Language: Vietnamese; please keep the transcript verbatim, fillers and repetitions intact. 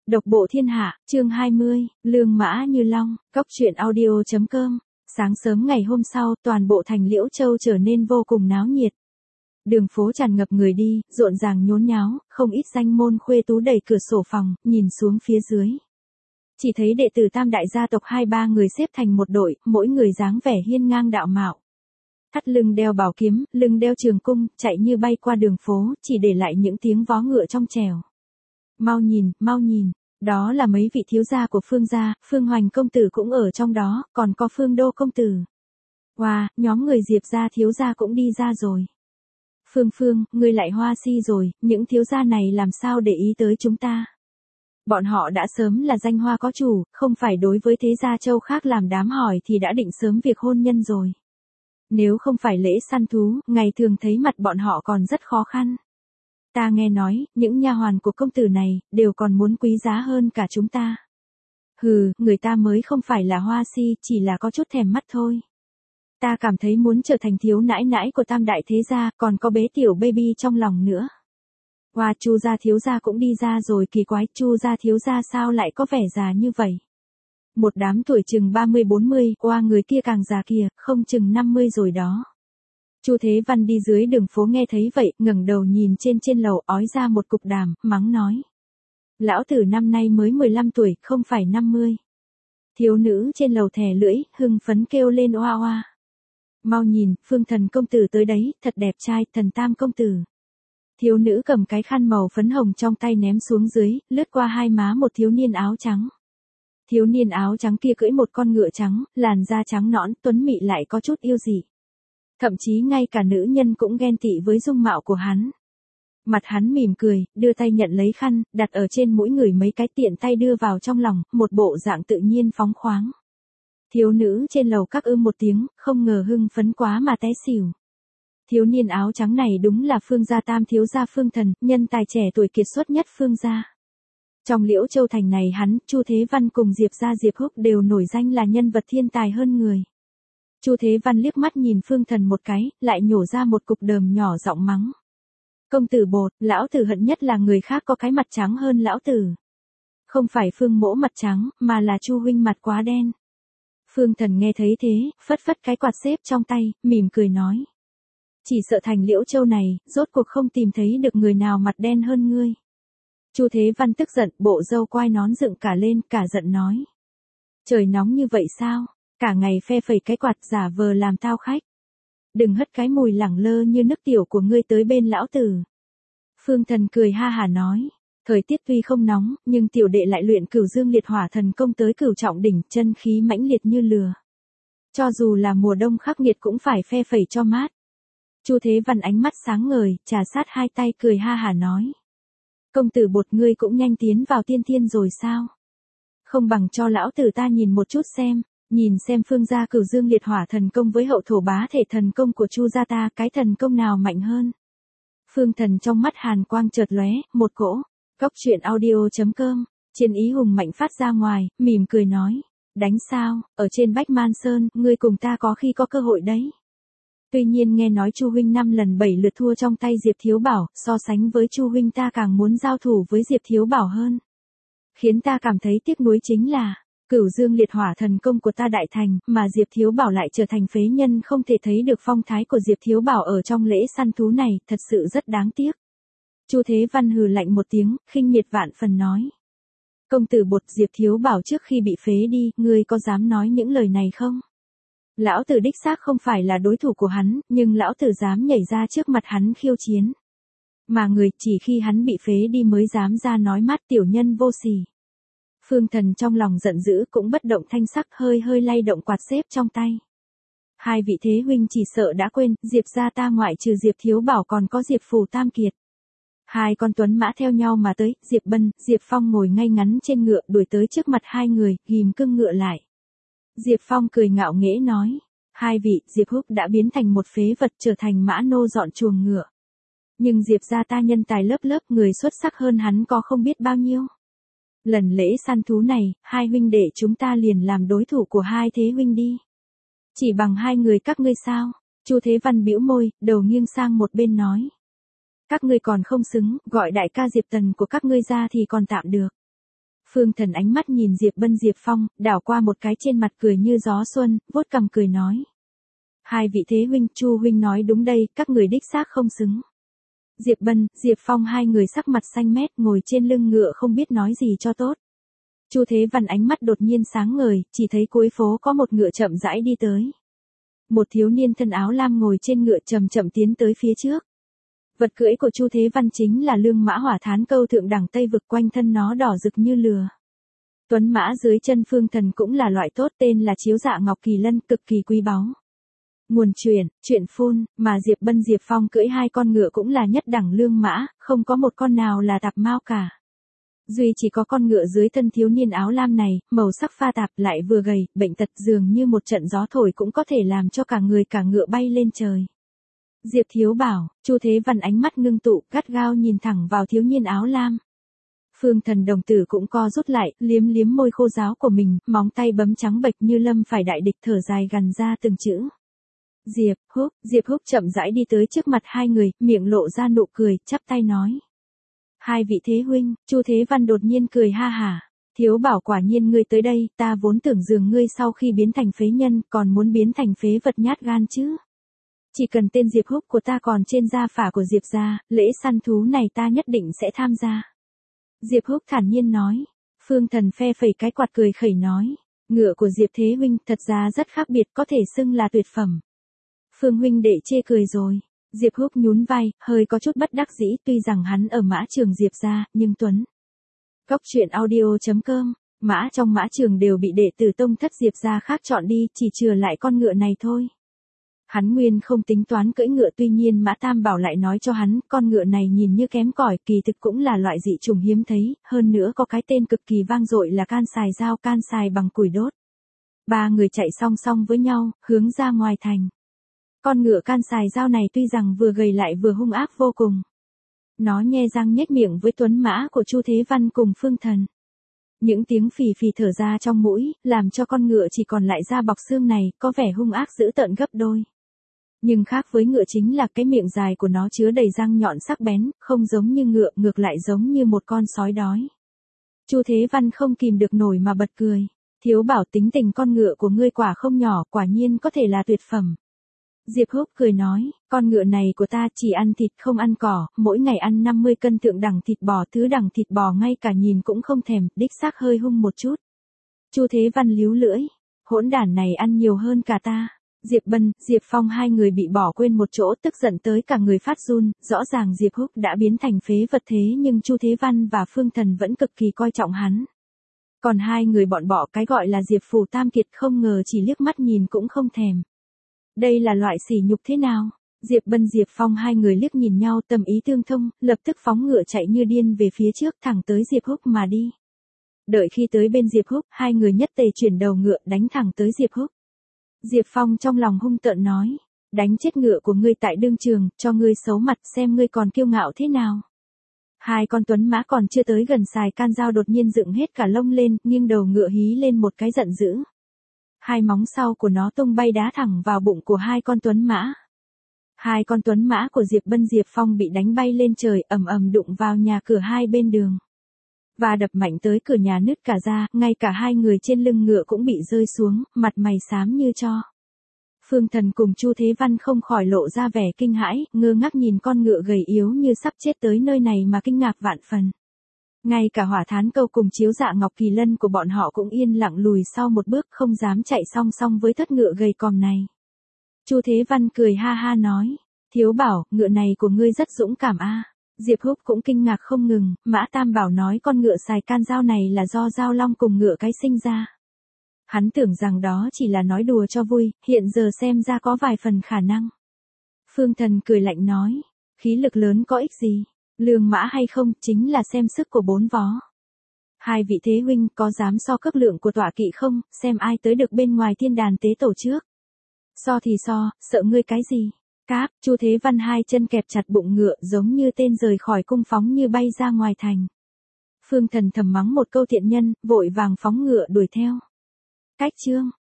Độc bộ thiên hạ, chương hai mươi, Lương Mã Như Long, Cốc truyện audio chấm com. Sáng sớm ngày hôm sau, toàn bộ thành Liễu Châu trở nên vô cùng náo nhiệt. Đường phố tràn ngập người đi, rộn ràng nhốn nháo, không ít danh môn khuê tú đẩy cửa sổ phòng, nhìn xuống phía dưới. Chỉ thấy đệ tử tam đại gia tộc hai ba người xếp thành một đội, mỗi người dáng vẻ hiên ngang đạo mạo. Thắt lưng đeo bảo kiếm, lưng đeo trường cung, chạy như bay qua đường phố, chỉ để lại những tiếng vó ngựa trong trẻo. Mau nhìn, mau nhìn, đó là mấy vị thiếu gia của Phương gia, Phương Hoành công tử cũng ở trong đó, còn có Phương Đô công tử. Wow, nhóm người Diệp gia thiếu gia cũng đi ra rồi. Phương Phương, ngươi lại hoa si rồi, những thiếu gia này làm sao để ý tới chúng ta. Bọn họ đã sớm là danh hoa có chủ, không phải đối với thế gia châu khác làm đám hỏi thì đã định sớm việc hôn nhân rồi. Nếu không phải lễ săn thú, ngày thường thấy mặt bọn họ còn rất khó khăn. Ta nghe nói, những nha hoàn của công tử này, đều còn muốn quý giá hơn cả chúng ta. Hừ, người ta mới không phải là hoa si, chỉ là có chút thèm mắt thôi. Ta cảm thấy muốn trở thành thiếu nãi nãi của tam đại thế gia, còn có bé tiểu baby trong lòng nữa. Hoa, Chu gia thiếu gia cũng đi ra rồi, kỳ quái, Chu gia thiếu gia sao lại có vẻ già như vậy? Một đám tuổi chừng ba mươi bốn mươi, qua người kia càng già kìa, không chừng năm mươi rồi đó. Chu Thế Văn đi dưới đường phố nghe thấy vậy, ngẩng đầu nhìn trên trên lầu, ói ra một cục đàm, mắng nói. Lão tử năm nay mới mười lăm tuổi, không phải năm mươi. Thiếu nữ trên lầu thè lưỡi, hưng phấn kêu lên oa oa. Mau nhìn, Phương Thần công tử tới đấy, thật đẹp trai, Thần Tam công tử. Thiếu nữ cầm cái khăn màu phấn hồng trong tay ném xuống dưới, lướt qua hai má một thiếu niên áo trắng. Thiếu niên áo trắng kia cưỡi một con ngựa trắng, làn da trắng nõn, tuấn mị lại có chút yêu dị. Thậm chí ngay cả nữ nhân cũng ghen tị với dung mạo của hắn. Mặt hắn mỉm cười, đưa tay nhận lấy khăn, đặt ở trên mũi người mấy cái, tiện tay đưa vào trong lòng, một bộ dạng tự nhiên phóng khoáng. Thiếu nữ trên lầu các ưm một tiếng, không ngờ hưng phấn quá mà té xỉu. Thiếu niên áo trắng này đúng là Phương gia tam thiếu gia Phương Thần, nhân tài trẻ tuổi kiệt xuất nhất Phương gia. Trong Liễu Châu thành này hắn, Chu Thế Văn cùng Diệp gia Diệp Húc đều nổi danh là nhân vật thiên tài hơn người. Chu Thế Văn liếc mắt nhìn Phương Thần một cái, lại nhổ ra một cục đờm nhỏ giọng mắng. Công tử bột, lão tử hận nhất là người khác có cái mặt trắng hơn lão tử. Không phải Phương mỗ mặt trắng, mà là Chu huynh mặt quá đen. Phương Thần nghe thấy thế, phất phất cái quạt xếp trong tay, mỉm cười nói. Chỉ sợ thành Liễu Châu này, rốt cuộc không tìm thấy được người nào mặt đen hơn ngươi. Chu Thế Văn tức giận, bộ râu quai nón dựng cả lên, cả giận nói. Trời nóng như vậy sao? Cả ngày phe phẩy cái quạt giả vờ làm tao khách. Đừng hất cái mùi lẳng lơ như nước tiểu của ngươi tới bên lão tử. Phương Thần cười ha hả nói. Thời tiết tuy không nóng, nhưng tiểu đệ lại luyện cửu dương liệt hỏa thần công tới cửu trọng đỉnh, chân khí mãnh liệt như lửa. Cho dù là mùa đông khắc nghiệt cũng phải phe phẩy cho mát. Chu Thế Văn ánh mắt sáng ngời, trà sát hai tay cười ha hả nói. Công tử bột, ngươi cũng nhanh tiến vào tiên thiên rồi sao? Không bằng cho lão tử ta nhìn một chút xem. Nhìn xem Phương gia cửu dương liệt hỏa thần công với hậu thổ bá thể thần công của Chu gia ta, cái thần công nào mạnh hơn? Phương Thần trong mắt hàn quang chợt lóe, một cỗ. Cốc truyện audio chấm com, trên ý hùng mạnh phát ra ngoài, mỉm cười nói. Đánh sao, ở trên Bách Man Sơn, ngươi cùng ta có khi có cơ hội đấy. Tuy nhiên nghe nói Chu huynh năm lần bảy lượt thua trong tay Diệp Thiếu Bảo, so sánh với Chu huynh ta càng muốn giao thủ với Diệp Thiếu Bảo hơn. Khiến ta cảm thấy tiếc nuối chính là. Cửu dương liệt hỏa thần công của ta đại thành, mà Diệp Thiếu Bảo lại trở thành phế nhân, không thể thấy được phong thái của Diệp Thiếu Bảo ở trong lễ săn thú này, thật sự rất đáng tiếc. Chu Thế Văn hừ lạnh một tiếng, khinh miệt vạn phần nói. Công tử bột, Diệp Thiếu Bảo trước khi bị phế đi, ngươi có dám nói những lời này không? Lão tử đích xác không phải là đối thủ của hắn, nhưng lão tử dám nhảy ra trước mặt hắn khiêu chiến. Mà người chỉ khi hắn bị phế đi mới dám ra nói mát, tiểu nhân vô sỉ. Phương Thần trong lòng giận dữ cũng bất động thanh sắc, hơi hơi lay động quạt xếp trong tay. Hai vị thế huynh chỉ sợ đã quên, Diệp gia ta ngoại trừ Diệp Thiếu Bảo còn có Diệp Phù Tam Kiệt. Hai con tuấn mã theo nhau mà tới, Diệp Bân, Diệp Phong ngồi ngay ngắn trên ngựa đuổi tới trước mặt hai người, ghim cưng ngựa lại. Diệp Phong cười ngạo nghễ nói, hai vị, Diệp Húc đã biến thành một phế vật, trở thành mã nô dọn chuồng ngựa. Nhưng Diệp gia ta nhân tài lớp lớp, người xuất sắc hơn hắn có không biết bao nhiêu. Lần lễ săn thú này, hai huynh đệ chúng ta liền làm đối thủ của hai thế huynh đi. Chỉ bằng hai người các ngươi sao? Chu Thế Văn bĩu môi, đầu nghiêng sang một bên nói. Các ngươi còn không xứng, gọi đại ca Diệp Tần của các ngươi ra thì còn tạm được. Phương Thần ánh mắt nhìn Diệp Bân Diệp Phong, đảo qua một cái trên mặt cười như gió xuân, vuốt cằm cười nói. Hai vị thế huynh, Chu huynh nói đúng đây, các người đích xác không xứng. Diệp Bân, Diệp Phong hai người sắc mặt xanh mét ngồi trên lưng ngựa không biết nói gì cho tốt. Chu Thế Văn ánh mắt đột nhiên sáng ngời, chỉ thấy cuối phố có một ngựa chậm rãi đi tới. Một thiếu niên thân áo lam ngồi trên ngựa chậm chậm tiến tới phía trước. Vật cưỡi của Chu Thế Văn chính là lương mã hỏa thán câu thượng đẳng Tây vực, quanh thân nó đỏ rực như lửa. Tuấn mã dưới chân Phương Thần cũng là loại tốt, tên là Chiếu Dạ Ngọc Kỳ Lân, cực kỳ quý báu. Nguồn truyền, chuyện phun, mà Diệp Bân Diệp Phong cưỡi hai con ngựa cũng là nhất đẳng lương mã, không có một con nào là tạp mao cả. Duy chỉ có con ngựa dưới thân thiếu niên áo lam này, màu sắc pha tạp lại vừa gầy, bệnh tật dường như một trận gió thổi cũng có thể làm cho cả người cả ngựa bay lên trời. Diệp Thiếu Bảo, Chu Thế Văn ánh mắt ngưng tụ, gắt gao nhìn thẳng vào thiếu niên áo lam. Phương Thần đồng tử cũng co rút lại, liếm liếm môi khô ráo của mình, móng tay bấm trắng bệch như lâm phải đại địch, thở dài gằn ra từng chữ. Diệp Húc, Diệp Húc chậm rãi đi tới trước mặt hai người, miệng lộ ra nụ cười, chắp tay nói. Hai vị thế huynh, Chu Thế Văn đột nhiên cười ha hả. Thiếu Bảo, quả nhiên ngươi tới đây, ta vốn tưởng dường ngươi sau khi biến thành phế nhân, còn muốn biến thành phế vật nhát gan chứ. Chỉ cần tên Diệp Húc của ta còn trên gia phả của Diệp gia, lễ săn thú này ta nhất định sẽ tham gia. Diệp Húc thản nhiên nói. Phương Thần phe phẩy cái quạt cười khẩy nói. Ngựa của Diệp Thế huynh thật ra rất khác biệt, có thể xưng là tuyệt phẩm. Phương huynh đệ chê cười rồi. Diệp Húc nhún vai, hơi có chút bất đắc dĩ, tuy rằng hắn ở mã trường Diệp gia, nhưng Tuấn. Góc truyện audio chấm com, mã trong mã trường đều bị đệ tử tông thất Diệp gia khác chọn đi, chỉ chừa lại con ngựa này thôi. Hắn nguyên không tính toán cưỡi ngựa, tuy nhiên Mã Tam Bảo lại nói cho hắn, con ngựa này nhìn như kém cỏi, kỳ thực cũng là loại dị trùng hiếm thấy, hơn nữa có cái tên cực kỳ vang dội là can xài dao, can xài bằng củi đốt. Ba người chạy song song với nhau, hướng ra ngoài thành. Con ngựa can xài dao này tuy rằng vừa gầy lại vừa hung ác vô cùng. Nó nhe răng nhếch miệng với tuấn mã của Chu Thế Văn cùng Phương Thần. Những tiếng phì phì thở ra trong mũi, làm cho con ngựa chỉ còn lại da bọc xương này, có vẻ hung ác dữ tợn gấp đôi. Nhưng khác với ngựa chính là cái miệng dài của nó chứa đầy răng nhọn sắc bén, không giống như ngựa, ngược lại giống như một con sói đói. Chu Thế Văn không kìm được nổi mà bật cười. Thiếu Bảo, tính tình con ngựa của ngươi quả không nhỏ, quả nhiên có thể là tuyệt phẩm. Diệp Húc cười nói, con ngựa này của ta chỉ ăn thịt không ăn cỏ, mỗi ngày ăn năm mươi cân thượng đẳng thịt bò, thứ đẳng thịt bò ngay cả nhìn cũng không thèm, đích xác hơi hung một chút. Chu Thế Văn líu lưỡi, hỗn đản này ăn nhiều hơn cả ta. Diệp Bân, Diệp Phong hai người bị bỏ quên một chỗ, tức giận tới cả người phát run, rõ ràng Diệp Húc đã biến thành phế vật thế nhưng Chu Thế Văn và Phương Thần vẫn cực kỳ coi trọng hắn. Còn hai người bọn bỏ cái gọi là Diệp Phủ Tam Kiệt không ngờ chỉ liếc mắt nhìn cũng không thèm. Đây là loại sỉ nhục thế nào? Diệp Bân Diệp Phong hai người liếc nhìn nhau, tâm ý tương thông, lập tức phóng ngựa chạy như điên về phía trước, thẳng tới Diệp Húc mà đi. Đợi khi tới bên Diệp Húc, hai người nhất tề chuyển đầu ngựa đánh thẳng tới Diệp Húc. Diệp Phong trong lòng hung tợn nói, đánh chết ngựa của ngươi tại đương trường, cho ngươi xấu mặt xem ngươi còn kiêu ngạo thế nào. Hai con tuấn mã còn chưa tới gần xài can dao đột nhiên dựng hết cả lông lên, nghiêng đầu ngựa hí lên một cái giận dữ. Hai móng sau của nó tung bay đá thẳng vào bụng của hai con tuấn mã. Hai con tuấn mã của Diệp Bân Diệp Phong bị đánh bay lên trời, ầm ầm đụng vào nhà cửa hai bên đường. Và đập mạnh tới cửa nhà nứt cả ra, ngay cả hai người trên lưng ngựa cũng bị rơi xuống, mặt mày xám như tro. Phương Thần cùng Chu Thế Văn không khỏi lộ ra vẻ kinh hãi, ngơ ngác nhìn con ngựa gầy yếu như sắp chết tới nơi này mà kinh ngạc vạn phần. Ngay cả Hỏa Thán Câu cùng Chiếu Dạ Ngọc Kỳ Lân của bọn họ cũng yên lặng lùi sau một bước, không dám chạy song song với thất ngựa gầy còm này. Chu Thế Văn cười ha ha nói, Thiếu Bảo, ngựa này của ngươi rất dũng cảm a. Diệp Húc cũng kinh ngạc không ngừng, Mã Tam Bảo nói con ngựa xài can dao này là do Giao Long cùng ngựa cái sinh ra. Hắn tưởng rằng đó chỉ là nói đùa cho vui, hiện giờ xem ra có vài phần khả năng. Phương Thần cười lạnh nói, khí lực lớn có ích gì, lương mã hay không chính là xem sức của bốn vó. Hai vị thế huynh có dám so cấp lượng của tọa kỵ không, xem ai tới được bên ngoài thiên đàn tế tổ trước. So thì so, sợ ngươi cái gì. Cáp, Chu Thế Văn hai chân kẹp chặt bụng ngựa giống như tên rời khỏi cung phóng như bay ra ngoài thành. Phương Thần thầm mắng một câu thiện nhân, vội vàng phóng ngựa đuổi theo. Cách chương.